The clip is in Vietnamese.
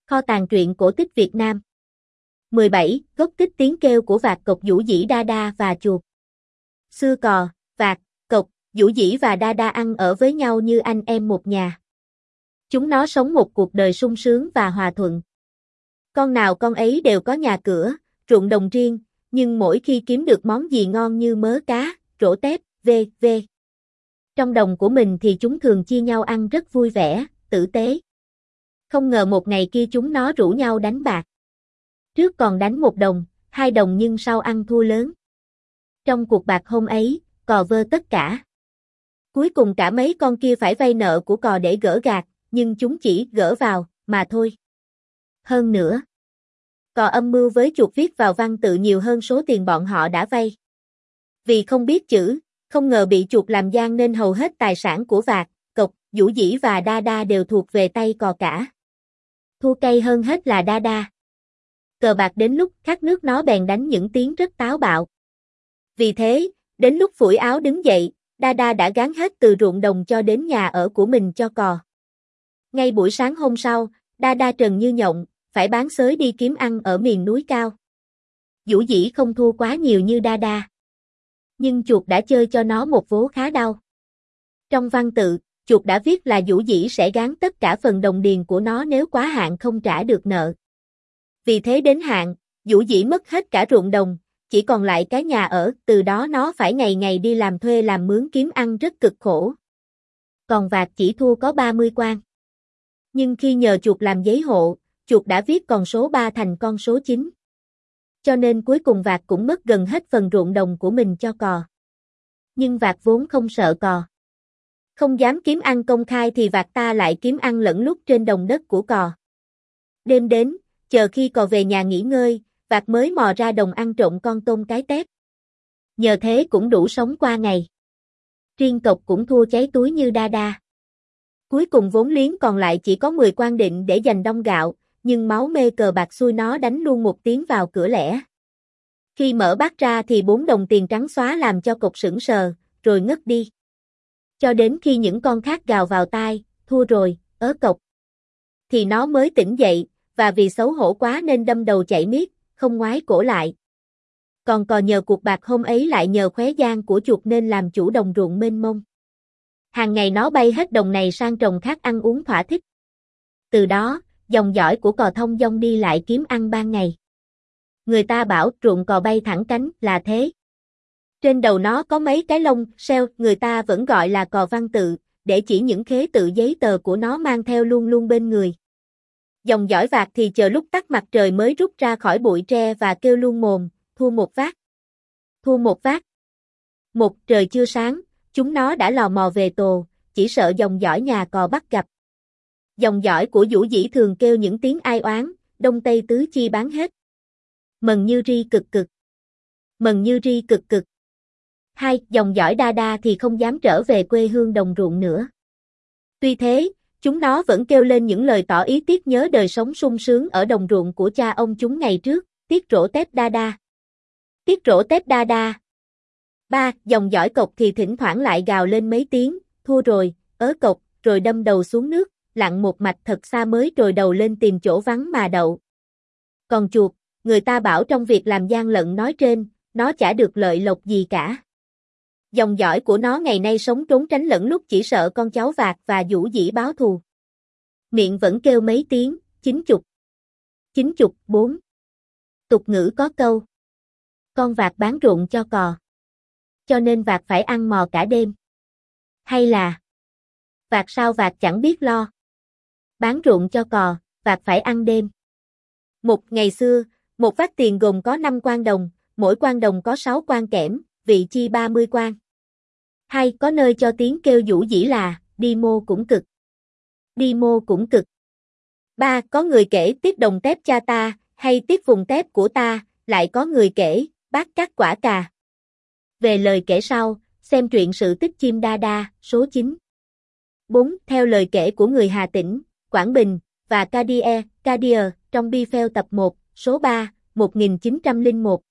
Kho tàng truyện cổ tích Việt Nam. 17. Gốc tích tiếng kêu của vạc cộc Dũ Dĩ Đa Đa và chuột. Xưa cò, vạc, cộc, Dũ Dĩ và Đa Đa ăn ở với nhau như anh em một nhà. Chúng nó sống một cuộc đời sung sướng và hòa thuận. Con nào con ấy đều có nhà cửa, ruộng đồng riêng, nhưng mỗi khi kiếm được món gì ngon như mớ cá, rổ tép, v.v. trong đồng của mình thì chúng thường chia nhau ăn rất vui vẻ, tử tế. Không ngờ một ngày kia chúng nó rủ nhau đánh bạc. Trước còn đánh 1 đồng, 2 đồng nhưng sau ăn thua lớn. Trong cuộc bạc hôm ấy, cò vơ tất cả. Cuối cùng cả mấy con kia phải vay nợ của cò để gỡ gạc, nhưng chúng chỉ gỡ vào, mà thôi. Hơn nữa, cò âm mưu với chuột viết vào văn tự nhiều hơn số tiền bọn họ đã vay. Vì không biết chữ, không ngờ bị chuột làm gian nên hầu hết tài sản của vạc, cộc, Dũ Dĩ và Đa Đa đều thuộc về tay cò cả. Thua cay hơn hết là Đa Đa. Cờ bạc đến lúc khát nước nó bèn đánh những tiếng rất táo bạo. Vì thế, đến lúc phủi áo đứng dậy, Đa Đa đã gán hết từ ruộng đồng cho đến nhà ở của mình cho cò. Ngay buổi sáng hôm sau, Đa Đa trần như nhộng, phải bán xới đi kiếm ăn ở miền núi cao. Dũ Dĩ không thua quá nhiều như Đa Đa, nhưng chuột đã chơi cho nó một vố khá đau. Trong văn tự, chuột đã viết là Dũ Dĩ sẽ gán tất cả phần đồng điền của nó nếu quá hạn không trả được nợ. Vì thế đến hạn, Dũ Dĩ mất hết cả ruộng đồng, chỉ còn lại cái nhà ở, từ đó nó phải ngày ngày đi làm thuê làm mướn kiếm ăn rất cực khổ. Còn vạc chỉ thua có 30 quan. Nhưng khi nhờ chuột làm giấy hộ, chuột đã viết con số 3 thành con số 9. Cho nên cuối cùng vạc cũng mất gần hết phần ruộng đồng của mình cho cò. Nhưng vạc vốn không sợ cò. Không dám kiếm ăn công khai thì vạc ta lại kiếm ăn lẫn lúc trên đồng đất của cò. Đêm đến, chờ khi cò về nhà nghỉ ngơi, vạc mới mò ra đồng ăn trộm con tôm cái tép. Nhờ thế cũng đủ sống qua ngày. Riêng cộc cũng thua cháy túi như Đa Đa. Cuối cùng vốn liếng còn lại chỉ có 10 quan định để dành đong gạo, nhưng máu mê cờ bạc xui nó đánh luôn một tiếng vào cửa lẻ. Khi mở bát ra thì 4 đồng tiền trắng xóa làm cho cộc sững sờ, rồi ngất đi. Cho đến khi những con khác gào vào tai, thua rồi, ớ cộc. Thì nó mới tỉnh dậy, và vì xấu hổ quá nên đâm đầu chạy miết, không ngoái cổ lại. Còn cò nhờ cuộc bạc hôm ấy lại nhờ khóe gian của chuột nên làm chủ đồng ruộng mênh mông. Hàng ngày nó bay hết đồng này sang trồng khác ăn uống thỏa thích. Từ đó, dòng dõi của cò thông dong đi lại kiếm ăn ban ngày. Người ta bảo ruộng cò bay thẳng cánh là thế. Trên đầu nó có mấy cái lông, seo, người ta vẫn gọi là cò văn tự, để chỉ những khế tự giấy tờ của nó mang theo luôn luôn bên người. Dòng dõi vạc thì chờ lúc tắt mặt trời mới rút ra khỏi bụi tre và kêu luôn mồm, thua một vác. Thua một vác. Một trời chưa sáng, chúng nó đã lò mò về tồ, chỉ sợ dòng dõi nhà cò bắt gặp. Dòng dõi của Dũ Dĩ thường kêu những tiếng ai oán, đông tây tứ chi bán hết. Mần như ri cực cực. Mần như ri cực cực. 2. Dòng dõi Đa Đa thì không dám trở về quê hương đồng ruộng nữa. Tuy thế, chúng nó vẫn kêu lên những lời tỏ ý tiếc nhớ đời sống sung sướng ở đồng ruộng của cha ông chúng ngày trước, tiếc rỗ tép Đa Đa. Tiếc rỗ tép Đa Đa. 3. Dòng dõi cộc thì thỉnh thoảng lại gào lên mấy tiếng, thua rồi, ớ cộc, rồi đâm đầu xuống nước, lặn một mạch thật xa mới trồi đầu lên tìm chỗ vắng mà đậu. Còn chuột, người ta bảo trong việc làm gian lận nói trên, nó chả được lợi lộc gì cả. Dòng dõi của nó ngày nay sống trốn tránh lẫn lúc chỉ sợ con cháu vạc và Dũ Dĩ báo thù. Miệng vẫn kêu mấy tiếng, 90. 94. Tục ngữ có câu. Con vạc bán ruộng cho cò. Cho nên vạc phải ăn mò cả đêm. Hay là vạc sao vạc chẳng biết lo. Bán ruộng cho cò, vạc phải ăn đêm. Ngày xưa, một vác tiền gồm có 5 quan đồng, mỗi quan đồng có 6 quan kẽm, vị chi 30 quan. 2. Có nơi cho tiếng kêu Dũ Dĩ là, đi mô cũng cực. Đi mô cũng cực. 3. Có người kể tiếc đồng tép cha ta, hay tiếc vùng tép của ta, lại có người kể, bác các quả cà. Về lời kể sau, xem truyện Sự tích chim Đa Đa, số 9. 4. Theo lời kể của người Hà Tĩnh, Quảng Bình, và Cadier, trong Biphel tập 1, số 3, 1901.